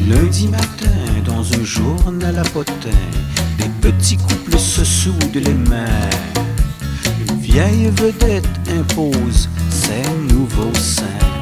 Lundi matin, dans un journal à potin, des petits couples se soudent les mains. Une vieille vedette impose ses nouveaux seins.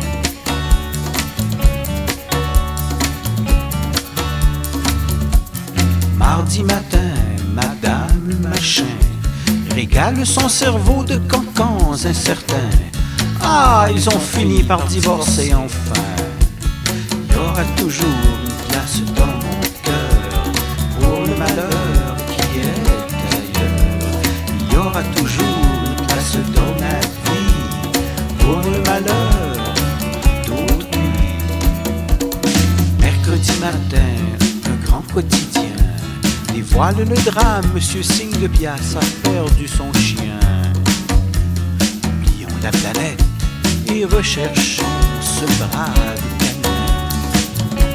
Mardi matin, Madame Machin régale son cerveau de cancans incertains. Ah, ils ont fini par divorcer enfin. Il y aura toujours une place dans mon cœur pour le malheur qui est ailleurs. Il y aura toujours une place dans ma vie pour le malheur d'autrui. Mercredi matin, un grand quotidien dévoile le drame, Monsieur Signe de Bias a perdu son chien. Oublions la planète et recherchons ce brave canin.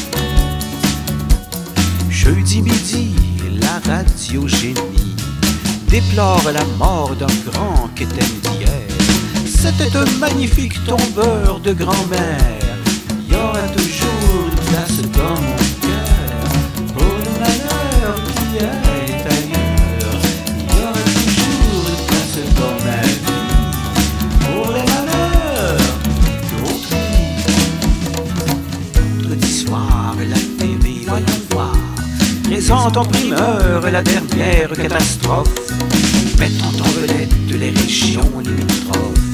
Jeudi midi, la radio génie déplore la mort d'un grand qu'était d'hier. C'était un magnifique tombeur de grand-mère. Il y aura toujours une place dans mon cœur pour le malheur qui est ailleurs. Il y aura toujours une place dans ma vie pour les malheurs d'autrui. Vendredi soir, la TV, voyons voir, présente en primeur la dernière catastrophe, mettant en vedette les régions limitrophes.